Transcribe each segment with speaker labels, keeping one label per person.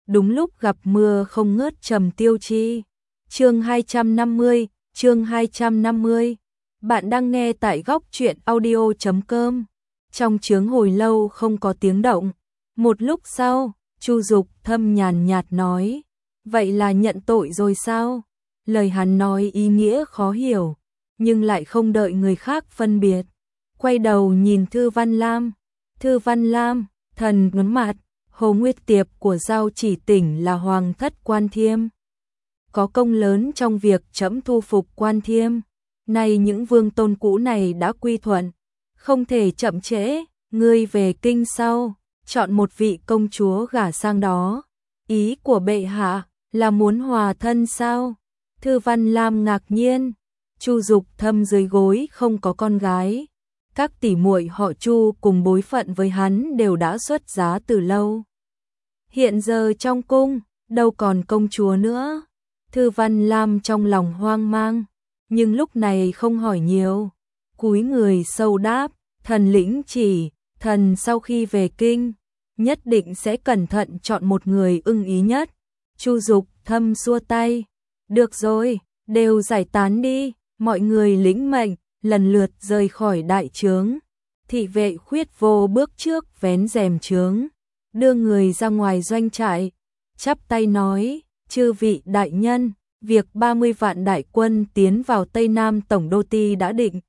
Speaker 1: đúng lúc gặp mưa không ngớt Trầm Tiêu Chi. Chương 250. Bạn đang nghe tại góc truyện audio.com. Trong chướng hồi lâu không có tiếng động. Một lúc sau, Chu Dục Thâm nhàn nhạt nói, vậy là nhận tội rồi sao? Lời hắn nói ý nghĩa khó hiểu, nhưng lại không đợi người khác phân biệt. Quay đầu nhìn Thư Văn Lam. Thư Văn Lam, thần ngấn mặt, Hồ Nguyệt Tiệp của Giao Chỉ tỉnh là Hoàng thất Quan Thiêm. Có công lớn trong việc trẫm thu phục Quan Thiêm. Nay những vương tôn cũ này đã quy thuận, không thể chậm trễ, ngươi về kinh sau, chọn một vị công chúa gả sang đó. Ý của bệ hạ là muốn hòa thân sao? Thư Văn Lam ngạc nhiên. Chu Dục Thâm dưới gối không có con gái. Các tỷ muội họ Chu cùng bối phận với hắn đều đã xuất giá từ lâu. Hiện giờ trong cung, đâu còn công chúa nữa. Thư Văn Lam trong lòng hoang mang, nhưng lúc này không hỏi nhiều. Cúi người sâu đáp, thần lĩnh chỉ, thần sau khi về kinh, nhất định sẽ cẩn thận chọn một người ưng ý nhất. Chu Dục Thâm xua tay, được rồi, đều giải tán đi. Mọi người lĩnh mệnh, lần lượt rời khỏi đại trướng. Thị vệ Khuyết Vô bước trước vén rèm trướng, đưa người ra ngoài doanh trại, chắp tay nói, chư vị đại nhân, việc 30 vạn đại quân tiến vào Tây Nam Tổng Đô Ti đã định.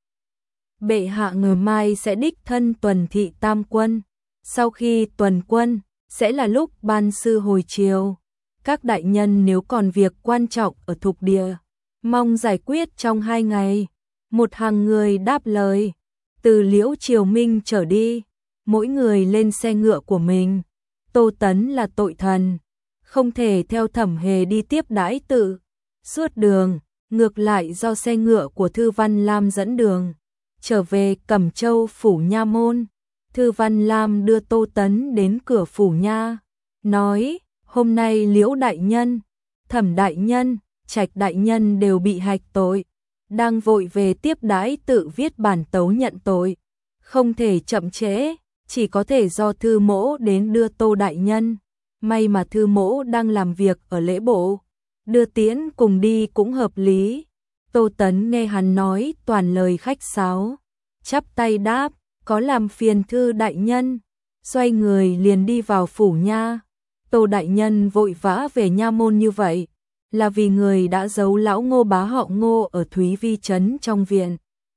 Speaker 1: Bệ hạ ngày mai sẽ đích thân tuần thị tam quân. Sau khi tuần quân, sẽ là lúc ban sư hồi chiều. Các đại nhân nếu còn việc quan trọng ở thuộc địa, mong giải quyết trong 2 ngày. Một hàng người đáp lời. Từ Liễu Triều Minh trở đi, mỗi người lên xe ngựa của mình. Tô Tấn là tội thần, không thể theo Thẩm Hề đi tiếp đãi tự. Suốt đường, ngược lại do xe ngựa của Thư Văn Lam dẫn đường. Trở về Cẩm Châu phủ nha môn, Thư Văn Lam đưa Tô Tấn đến cửa phủ nha, nói, hôm nay Liễu đại nhân, Thẩm đại nhân, Trạch đại nhân đều bị hạch tội, đang vội về tiếp đãi tự viết bản tấu nhận tội, không thể chậm trễ, chỉ có thể do Thư mỗ đến đưa Tô đại nhân. May mà Thư mỗ đang làm việc ở lễ bộ, đưa tiễn cùng đi cũng hợp lý. Tô Tấn nghe hắn nói toàn lời khách sáo, chắp tay đáp, có làm phiền Thư đại nhân, xoay người liền đi vào phủ nha. Tô đại nhân vội vã về nha môn như vậy, là vì người đã giấu lão Ngô bá họ Ngô ở Thúy Vi trấn trong viện.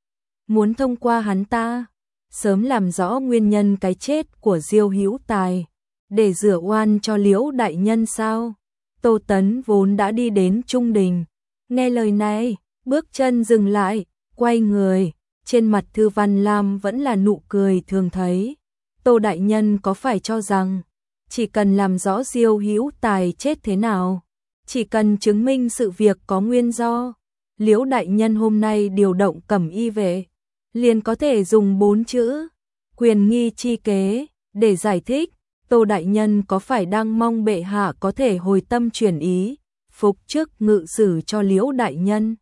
Speaker 1: Muốn thông qua hắn ta, sớm làm rõ nguyên nhân cái chết của Diêu Hữu Tài, để rửa oan cho Liễu đại nhân sao? Tô Tấn vốn đã đi đến trung đình, nghe lời này, bước chân dừng lại, quay người, trên mặt Thư Văn Lam vẫn là nụ cười thường thấy. Tô đại nhân có phải cho rằng, chỉ cần làm rõ Diêu Hữu Tài chết thế nào, chỉ cần chứng minh sự việc có nguyên do, Liễu đại nhân hôm nay điều động Cẩm Y vệ, liền có thể dùng 4 chữ, quyền nghi chi kế, để giải thích. Tô đại nhân có phải đang mong bệ hạ có thể hồi tâm chuyển ý, phục chức ngự sử cho Liễu đại nhân?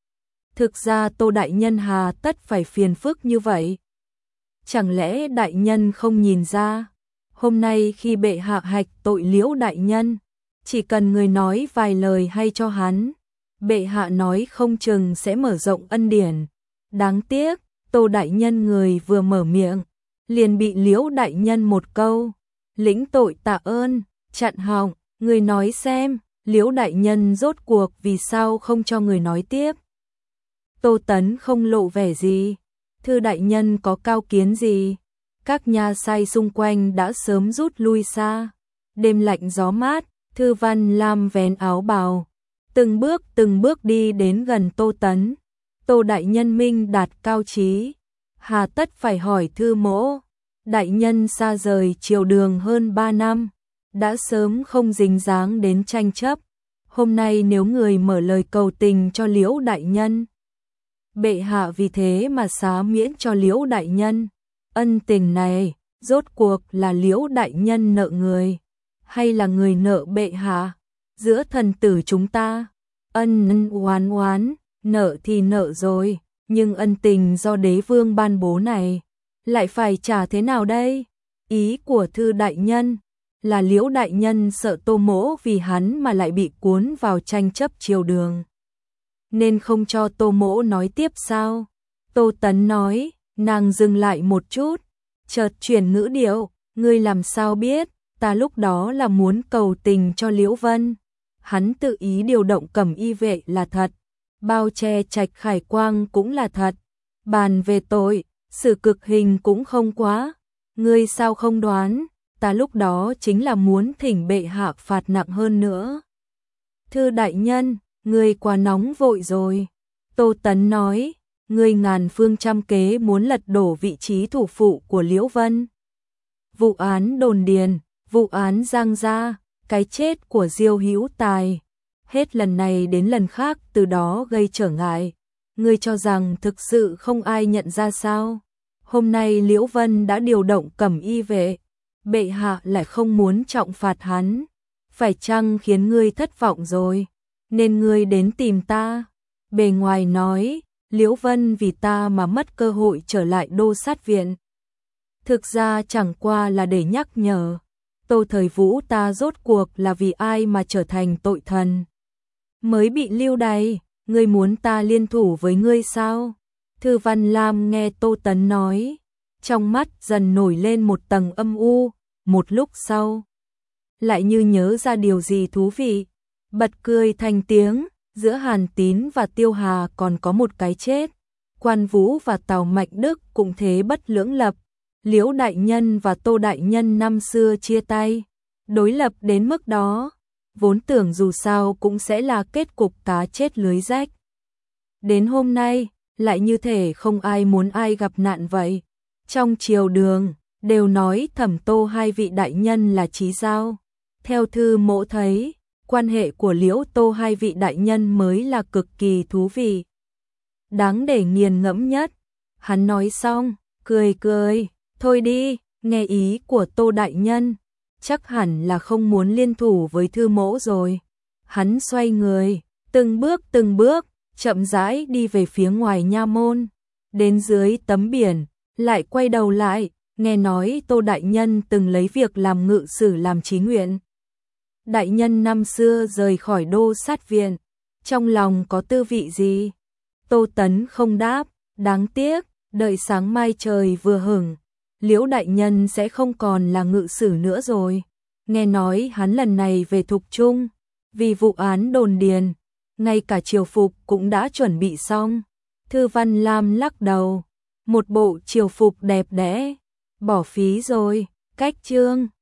Speaker 1: Thực ra Tô đại nhân hà tất phải phiền phức như vậy. Chẳng lẽ đại nhân không nhìn ra, hôm nay khi bệ hạ hạch tội Liễu đại nhân, chỉ cần người nói vài lời hay cho hắn, bệ hạ nói không chừng sẽ mở rộng ân điển. Đáng tiếc, Tô đại nhân người vừa mở miệng, liền bị Liễu đại nhân một câu, lĩnh tội tạ ơn, chặn họng. Người nói xem, Liễu đại nhân rốt cuộc vì sao không cho người nói tiếp? Tô Tấn không lộ vẻ gì. Thư đại nhân có cao kiến gì? Các nha sai xung quanh đã sớm rút lui xa. Đêm lạnh gió mát, Thư Văn Lam vén áo bào, từng bước đi đến gần Tô Tấn. Tô đại nhân minh đạt cao trí, hà tất phải hỏi Thư mỗ. Đại nhân xa rời triều đường hơn 3 năm, đã sớm không dính dáng đến tranh chấp. Hôm nay nếu người mở lời cầu tình cho Liễu đại nhân, bệ hạ vì thế mà xá miễn cho Liễu đại nhân. Ân tình này, rốt cuộc là Liễu đại nhân nợ người, hay là người nợ bệ hạ? Giữa thần tử chúng ta, ân oán, nợ thì nợ rồi, nhưng ân tình do đế vương ban bố này, lại phải trả thế nào đây? Ý của Thư đại nhân là Liễu đại nhân sợ Tô Mỗ vì hắn mà lại bị cuốn vào tranh chấp triều đường, nên không cho Tô Mỗ nói tiếp sao? Tô Tấn nói, nàng dừng lại một chút, chợt chuyển ngữ điệu, ngươi làm sao biết, ta lúc đó là muốn cầu tình cho Liễu Vân. Hắn tự ý điều động Cẩm Y vệ là thật, bao che Trạch Khải Quang cũng là thật, bàn về tội, xử cực hình cũng không quá. Ngươi sao không đoán, ta lúc đó chính là muốn thỉnh bệ hạ phạt nặng hơn nữa. Thư đại nhân, ngươi quá nóng vội rồi. Tô Tấn nói, ngươi ngàn phương trăm kế muốn lật đổ vị trí thủ phụ của Liễu Vân. Vụ án Đồn Điền, vụ án Giang Gia, cái chết của Diêu Hữu Tài, hết lần này đến lần khác từ đó gây trở ngại. Ngươi cho rằng thực sự không ai nhận ra sao? Hôm nay Liễu Vân đã điều động Cẩm Y vệ, bệ hạ lại không muốn trọng phạt hắn, phải chăng khiến ngươi thất vọng rồi, nên ngươi đến tìm ta? Bề ngoài nói, Liễu Vân vì ta mà mất cơ hội trở lại Đô Sát Viện. Thực ra chẳng qua là để nhắc nhở, Tô Thời Vũ ta rốt cuộc là vì ai mà trở thành tội thần, mới bị lưu đày, ngươi muốn ta liên thủ với ngươi sao? Thư Văn Lam nghe Tô Tấn nói, trong mắt dần nổi lên một tầng âm u, một lúc sau lại như nhớ ra điều gì thú vị, bật cười thành tiếng. Giữa Hàn Tín và Tiêu Hà còn có một cái chết, Quan Vũ và Tào Mạnh Đức cũng thế bất lưỡng lập. Liễu đại nhân và Tô đại nhân năm xưa chia tay, đối lập đến mức đó, vốn tưởng dù sao cũng sẽ là kết cục cá chết lưới rách. Đến hôm nay, lại như thể không ai muốn ai gặp nạn vậy. Trong triều đường, đều nói Thẩm Tô hai vị đại nhân là chí giao. Theo thư mỗ thấy, quan hệ của Liễu Tô hai vị đại nhân mới là cực kỳ thú vị, đáng để nghiền ngẫm nhất. Hắn nói xong, cười cười, thôi đi, nghe ý của Tô đại nhân, chắc hẳn là không muốn liên thủ với thư mỗ rồi. Hắn xoay người, từng bước, chậm rãi đi về phía ngoài nha môn, đến dưới tấm biển, lại quay đầu lại, nghe nói Tô đại nhân từng lấy việc làm ngự sử làm chí nguyện. Đại nhân năm xưa rời khỏi Đô Sát Viện, trong lòng có tư vị gì? Tô Tấn không đáp, đáng tiếc, đợi sáng mai trời vừa hửng, Liễu đại nhân sẽ không còn là ngự sử nữa rồi. Nghe nói hắn lần này về Thục Trung, vì vụ án Đồn Điền, ngay cả triều phục cũng đã chuẩn bị xong. Thư Văn Lam lắc đầu, một bộ triều phục đẹp đẽ, bỏ phí rồi, cách chương.